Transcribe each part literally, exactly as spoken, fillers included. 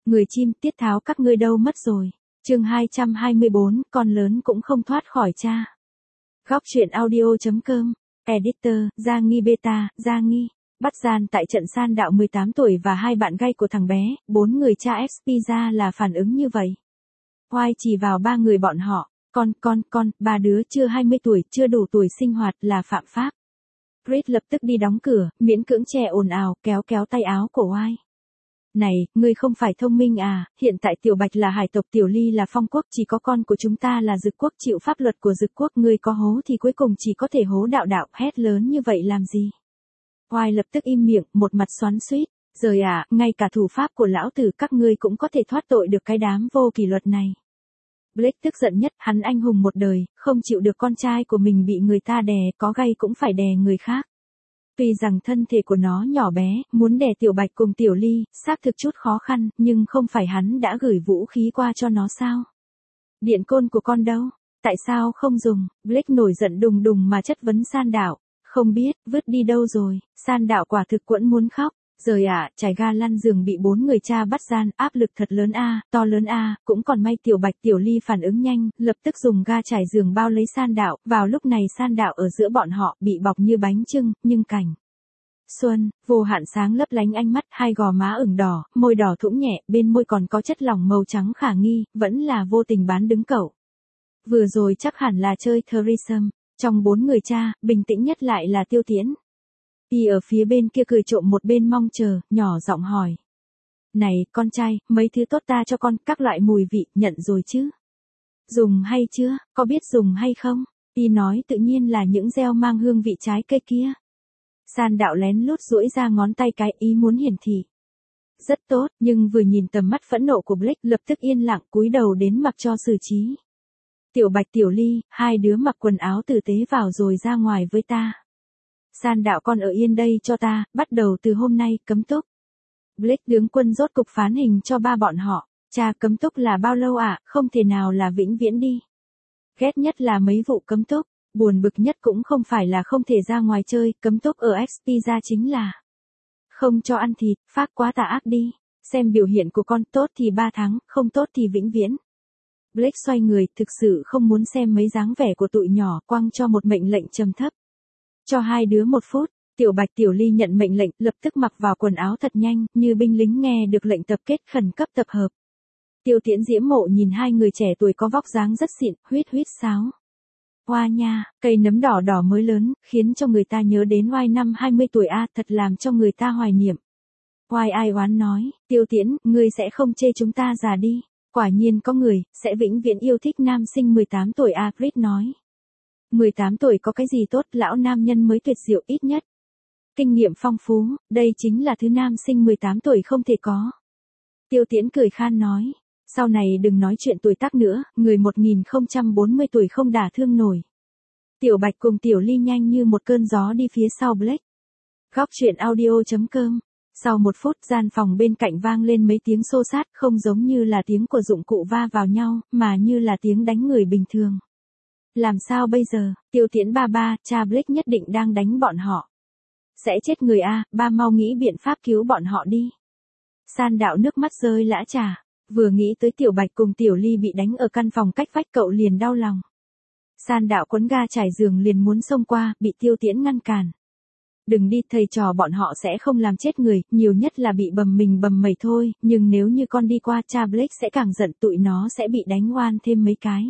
Người chim, tiết tháo các ngươi đâu mất rồi. Chương hai trăm hai mươi bốn, con lớn cũng không thoát khỏi cha. Góc truyện audio.com, Editor, Gia Nghi Beta, Gia Nghi. Bắt gian tại trận san đạo mười tám tuổi và hai bạn gay của thằng bé, bốn người cha ép pê ra là phản ứng như vậy. Oai chỉ vào ba người bọn họ, con, con, con, ba đứa chưa hai mươi tuổi, chưa đủ tuổi sinh hoạt là phạm pháp. Chris lập tức đi đóng cửa, miễn cưỡng che ồn ào, kéo kéo tay áo của Oai. Này, ngươi không phải thông minh à, hiện tại Tiểu Bạch là hải tộc, Tiểu Ly là phong quốc, chỉ có con của chúng ta là dực quốc, chịu pháp luật của dực quốc, ngươi có hố thì cuối cùng chỉ có thể hố đạo đạo, hét lớn như vậy làm gì? Oai lập tức im miệng, một mặt xoắn xuýt, rời à, ngay cả thủ pháp của lão tử các ngươi cũng có thể thoát tội được cái đám vô kỷ luật này. Blake tức giận nhất, hắn anh hùng một đời, không chịu được con trai của mình bị người ta đè, có gay cũng phải đè người khác. Tuy rằng thân thể của nó nhỏ bé, muốn đè Tiểu Bạch cùng Tiểu Ly, xác thực chút khó khăn, nhưng không phải hắn đã gửi vũ khí qua cho nó sao? Điện côn của con đâu? Tại sao không dùng? Blake nổi giận đùng đùng mà chất vấn San Đạo. Không biết, vứt đi đâu rồi? San Đạo quả thực quẫn muốn khóc. Rời ạ, à, trải ga lăn giường bị bốn người cha bắt gian, áp lực thật lớn a, to lớn a, cũng còn may Tiểu Bạch Tiểu Ly phản ứng nhanh, lập tức dùng ga trải giường bao lấy San Đạo, vào lúc này San Đạo ở giữa bọn họ, bị bọc như bánh chưng, nhưng cảnh xuân, vô hạn sáng lấp lánh ánh mắt, hai gò má ửng đỏ, môi đỏ thũng nhẹ, bên môi còn có chất lỏng màu trắng khả nghi, vẫn là vô tình bán đứng cậu. Vừa rồi chắc hẳn là chơi threesome, trong bốn người cha, bình tĩnh nhất lại là Tiêu Tiễn. Y ở phía bên kia cười trộm một bên mong chờ, nhỏ giọng hỏi. Này, con trai, mấy thứ tốt ta cho con, các loại mùi vị, nhận rồi chứ? Dùng hay chưa, có biết dùng hay không? Y nói tự nhiên là những gieo mang hương vị trái cây kia. San Đạo lén lút duỗi ra ngón tay cái, ý muốn hiển thị. Rất tốt, nhưng vừa nhìn tầm mắt phẫn nộ của Blake, lập tức yên lặng cúi đầu đến mặc cho xử trí. Tiểu Bạch Tiểu Ly, hai đứa mặc quần áo tử tế vào rồi ra ngoài với ta. San Đạo con ở yên đây cho ta, bắt đầu từ hôm nay, cấm túc. Blake tướng quân rốt cục phán hình cho ba bọn họ. Cha, cấm túc là bao lâu ạ, à? Không thể nào là vĩnh viễn đi. Ghét nhất là mấy vụ cấm túc, buồn bực nhất cũng không phải là không thể ra ngoài chơi, cấm túc ở ép pê ra chính là không cho ăn thịt, phát quá tà ác đi. Xem biểu hiện của con, tốt thì ba tháng, không tốt thì vĩnh viễn. Blake xoay người, thực sự không muốn xem mấy dáng vẻ của tụi nhỏ, quăng cho một mệnh lệnh trầm thấp. Cho hai đứa một phút, Tiểu Bạch Tiểu Ly nhận mệnh lệnh, lập tức mặc vào quần áo thật nhanh, như binh lính nghe được lệnh tập kết khẩn cấp tập hợp. Tiêu Tiễn diễm mộ nhìn hai người trẻ tuổi có vóc dáng rất xịn, huýt huýt sáo. Hoa nha, cây nấm đỏ đỏ mới lớn, khiến cho người ta nhớ đến Oai năm hai mươi tuổi a, thật làm cho người ta hoài niệm. Oai ai oán nói, Tiêu Tiễn, ngươi sẽ không chê chúng ta già đi. Quả nhiên có người, sẽ vĩnh viễn yêu thích nam sinh mười tám tuổi a, Chris nói. mười tám tuổi có cái gì tốt, lão nam nhân mới tuyệt diệu ít nhất. Kinh nghiệm phong phú, đây chính là thứ nam sinh mười tám tuổi không thể có. Tiêu Tiễn cười khan nói, sau này đừng nói chuyện tuổi tác nữa, người một nghìn không trăm bốn mươi tuổi không đả thương nổi. Tiểu Bạch cùng Tiểu Ly nhanh như một cơn gió đi phía sau Blake. Góc truyện audio.com. Sau một phút, gian phòng bên cạnh vang lên mấy tiếng xô xát, không giống như là tiếng của dụng cụ va vào nhau, mà như là tiếng đánh người bình thường. Làm sao bây giờ, Tiêu Tiễn ba ba, cha Blake nhất định đang đánh bọn họ. Sẽ chết người a, ba mau nghĩ biện pháp cứu bọn họ đi. San Đạo nước mắt rơi lã trà, vừa nghĩ tới Tiểu Bạch cùng Tiểu Ly bị đánh ở căn phòng cách vách cậu liền đau lòng. San Đạo quấn ga trải giường liền muốn xông qua, bị Tiêu Tiễn ngăn cản. Đừng đi, thầy trò bọn họ sẽ không làm chết người, nhiều nhất là bị bầm mình bầm mẩy thôi, nhưng nếu như con đi qua, cha Blake sẽ càng giận, tụi nó sẽ bị đánh oan thêm mấy cái.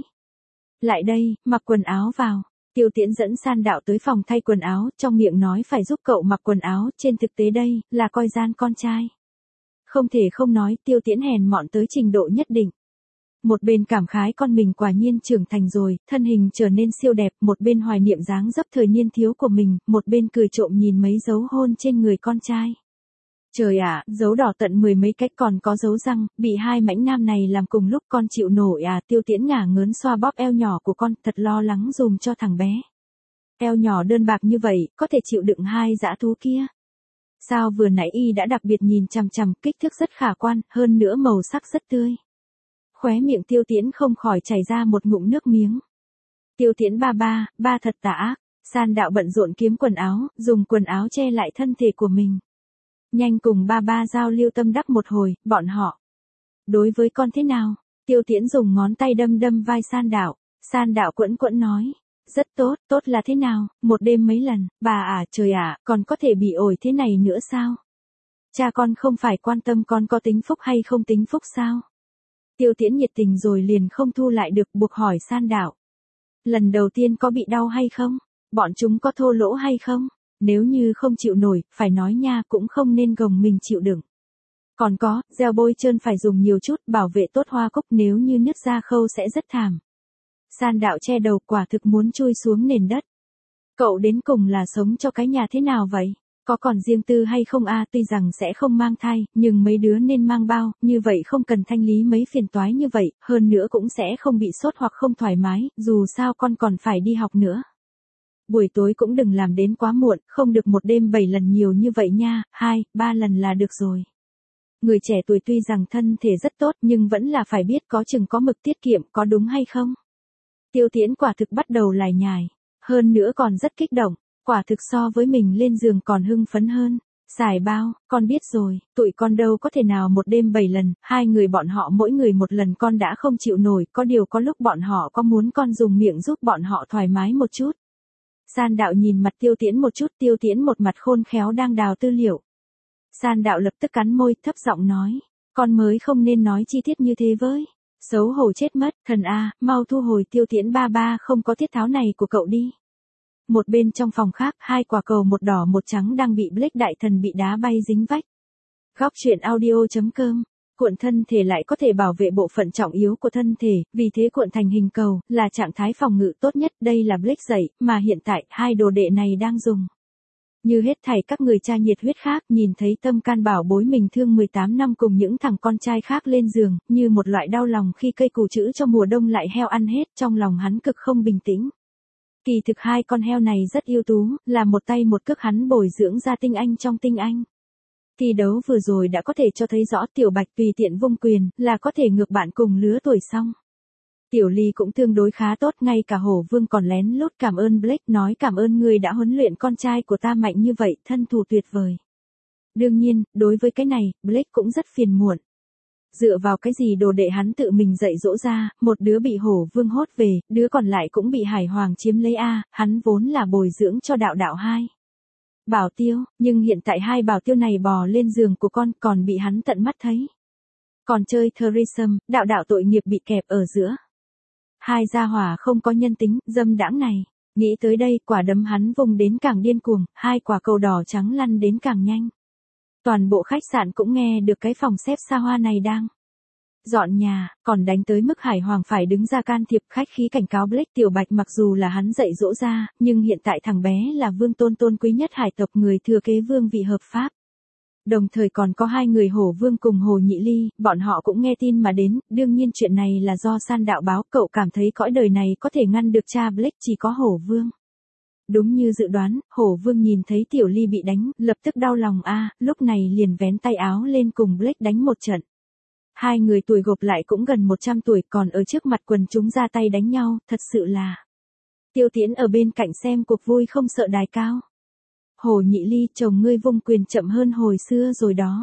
Lại đây, mặc quần áo vào. Tiêu Tiễn dẫn San Đạo tới phòng thay quần áo, trong miệng nói phải giúp cậu mặc quần áo, trên thực tế đây, là coi gian con trai. Không thể không nói, Tiêu Tiễn hèn mọn tới trình độ nhất định. Một bên cảm khái con mình quả nhiên trưởng thành rồi, thân hình trở nên siêu đẹp, một bên hoài niệm dáng dấp thời niên thiếu của mình, một bên cười trộm nhìn mấy dấu hôn trên người con trai. Trời ạ, dấu đỏ tận mười mấy cách còn có dấu răng, bị hai mãnh nam này làm cùng lúc con chịu nổi à, Tiêu Tiễn ngả ngớn xoa bóp eo nhỏ của con, thật lo lắng dùm cho thằng bé. Eo nhỏ đơn bạc như vậy, có thể chịu đựng hai dã thú kia. Sao vừa nãy y đã đặc biệt nhìn chằm chằm, kích thước rất khả quan, hơn nữa màu sắc rất tươi. Khóe miệng Tiêu Tiễn không khỏi chảy ra một ngụm nước miếng. Tiêu Tiễn ba ba, ba thật tà ác. San Đạo bận rộn kiếm quần áo, dùng quần áo che lại thân thể của mình. Nhanh cùng ba ba giao lưu tâm đắc một hồi, bọn họ Đối với con thế nào? Tiêu Tiễn dùng ngón tay đâm đâm vai San Đạo. San Đạo quẫn quẫn nói. Rất tốt, tốt là thế nào, một đêm mấy lần, bà à, trời ạ, còn có thể bị ổi thế này nữa sao? Cha con không phải quan tâm con có tính phúc hay không tính phúc sao? Tiêu Tiễn nhiệt tình rồi liền không thu lại được, buộc hỏi San Đạo. Lần đầu tiên có bị đau hay không? Bọn chúng có thô lỗ hay không? Nếu như không chịu nổi, phải nói nha, cũng không nên gồng mình chịu đựng. Còn có, gel bôi trơn phải dùng nhiều chút, bảo vệ tốt hoa cúc, nếu như nứt ra khâu sẽ rất thảm. San Đạo che đầu, quả thực muốn chui xuống nền đất. Cậu đến cùng là sống cho cái nhà thế nào vậy? Có còn riêng tư hay không a? Tuy rằng sẽ không mang thai, nhưng mấy đứa nên mang bao, như vậy không cần thanh lý mấy phiền toái như vậy, hơn nữa cũng sẽ không bị sốt hoặc không thoải mái, dù sao con còn phải đi học nữa. Buổi tối cũng đừng làm đến quá muộn, không được một đêm bảy lần nhiều như vậy nha, hai, ba lần là được rồi. Người trẻ tuổi tuy rằng thân thể rất tốt nhưng vẫn là phải biết có chừng có mực tiết kiệm, có đúng hay không? Tiêu Tiễn quả thực bắt đầu lải nhải, hơn nữa còn rất kích động, quả thực so với mình lên giường còn hưng phấn hơn. Xài bao, con biết rồi, tụi con đâu có thể nào một đêm bảy lần, hai người bọn họ mỗi người một lần con đã không chịu nổi, có điều có lúc bọn họ có muốn con dùng miệng giúp bọn họ thoải mái một chút. San Đạo nhìn mặt Tiêu Tiễn một chút, Tiêu Tiễn một mặt khôn khéo đang đào tư liệu. San Đạo lập tức cắn môi, thấp giọng nói, con mới không nên nói chi tiết như thế với. Xấu hổ chết mất, thần a, mau thu hồi Tiêu Tiễn ba ba không có tiết tháo này của cậu đi. Một bên trong phòng khác, hai quả cầu một đỏ một trắng đang bị Blake đại thần bị đá bay dính vách. Góc truyện audio chấm com. Cuộn thân thể lại có thể bảo vệ bộ phận trọng yếu của thân thể, vì thế cuộn thành hình cầu, là trạng thái phòng ngự tốt nhất, đây là Blake dạy, mà hiện tại, hai đồ đệ này đang dùng. Như hết thảy các người cha nhiệt huyết khác, nhìn thấy Tâm Can bảo bối mình thương mười tám năm cùng những thằng con trai khác lên giường, như một loại đau lòng khi cây củ chữ cho mùa đông lại heo ăn hết, trong lòng hắn cực không bình tĩnh. Kỳ thực hai con heo này rất ưu tú, là một tay một cước hắn bồi dưỡng ra tinh anh trong tinh anh. Thi đấu vừa rồi đã có thể cho thấy rõ Tiểu Bạch tùy tiện vung quyền, là có thể ngược bạn cùng lứa tuổi xong. Tiểu Ly cũng tương đối khá tốt, ngay cả Hổ Vương còn lén lút cảm ơn Blake, nói cảm ơn người đã huấn luyện con trai của ta mạnh như vậy, thân thủ tuyệt vời. Đương nhiên, đối với cái này, Blake cũng rất phiền muộn. Dựa vào cái gì đồ đệ hắn tự mình dạy dỗ ra, một đứa bị Hổ Vương hốt về, đứa còn lại cũng bị Hải Hoàng chiếm lấy a, hắn vốn là bồi dưỡng cho đạo đạo hai. Bảo tiêu, nhưng hiện tại hai bảo tiêu này bò lên giường của con còn bị hắn tận mắt thấy. Còn chơi threesome, đạo đạo tội nghiệp bị kẹp ở giữa. Hai gia hỏa không có nhân tính, dâm đãng này. Nghĩ tới đây, quả đấm hắn vùng đến càng điên cuồng, hai quả cầu đỏ trắng lăn đến càng nhanh. Toàn bộ khách sạn cũng nghe được cái phòng xếp xa hoa này đang dọn nhà, còn đánh tới mức Hải Hoàng phải đứng ra can thiệp, khách khí cảnh cáo Blake. Tiểu Bạch mặc dù là hắn dạy dỗ ra, nhưng hiện tại thằng bé là vương tôn tôn quý nhất hải tộc, người thừa kế vương vị hợp pháp. Đồng thời còn có hai người Hổ Vương cùng Hồ Nhị Ly, bọn họ cũng nghe tin mà đến, đương nhiên chuyện này là do San Đạo báo, cậu cảm thấy cõi đời này có thể ngăn được cha Blake chỉ có Hổ Vương. Đúng như dự đoán, Hổ Vương nhìn thấy Tiểu Ly bị đánh, lập tức đau lòng a, lúc này liền vén tay áo lên cùng Blake đánh một trận. Hai người tuổi gộp lại cũng gần một trăm tuổi, còn ở trước mặt quần chúng ra tay đánh nhau, thật sự là. Tiêu Tiễn ở bên cạnh xem cuộc vui không sợ đài cao. Hồ Nhị Ly, chồng ngươi vung quyền chậm hơn hồi xưa rồi đó.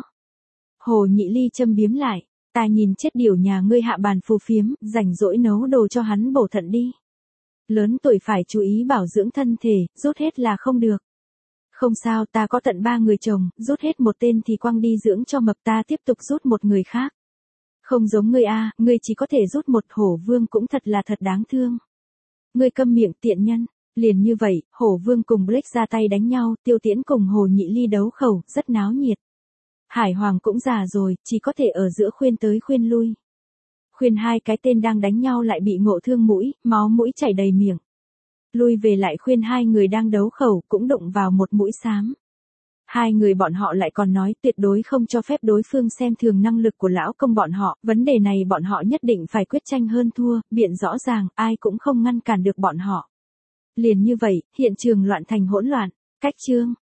Hồ Nhị Ly châm biếm lại, ta nhìn chết điểu nhà ngươi hạ bàn phù phiếm, rảnh rỗi nấu đồ cho hắn bổ thận đi. Lớn tuổi phải chú ý bảo dưỡng thân thể, rút hết là không được. Không sao, ta có tận ba người chồng, rút hết một tên thì quăng đi dưỡng cho mập, ta tiếp tục rút một người khác. Không giống ngươi a, ngươi chỉ có thể rút một. Hổ Vương cũng thật là thật đáng thương. Ngươi câm miệng tiện nhân. Liền như vậy, Hổ Vương cùng Blake ra tay đánh nhau, Tiêu Tiễn cùng Hồ Nhị Ly đấu khẩu, rất náo nhiệt. Hải Hoàng cũng già rồi, chỉ có thể ở giữa khuyên tới khuyên lui. Khuyên hai cái tên đang đánh nhau lại bị ngộ thương mũi, máu mũi chảy đầy miệng. Lui về lại khuyên hai người đang đấu khẩu, cũng đụng vào một mũi xám. Hai người bọn họ lại còn nói tuyệt đối không cho phép đối phương xem thường năng lực của lão công bọn họ, vấn đề này bọn họ nhất định phải quyết tranh hơn thua, biện rõ ràng, ai cũng không ngăn cản được bọn họ. Liền như vậy, hiện trường loạn thành hỗn loạn. Cách chương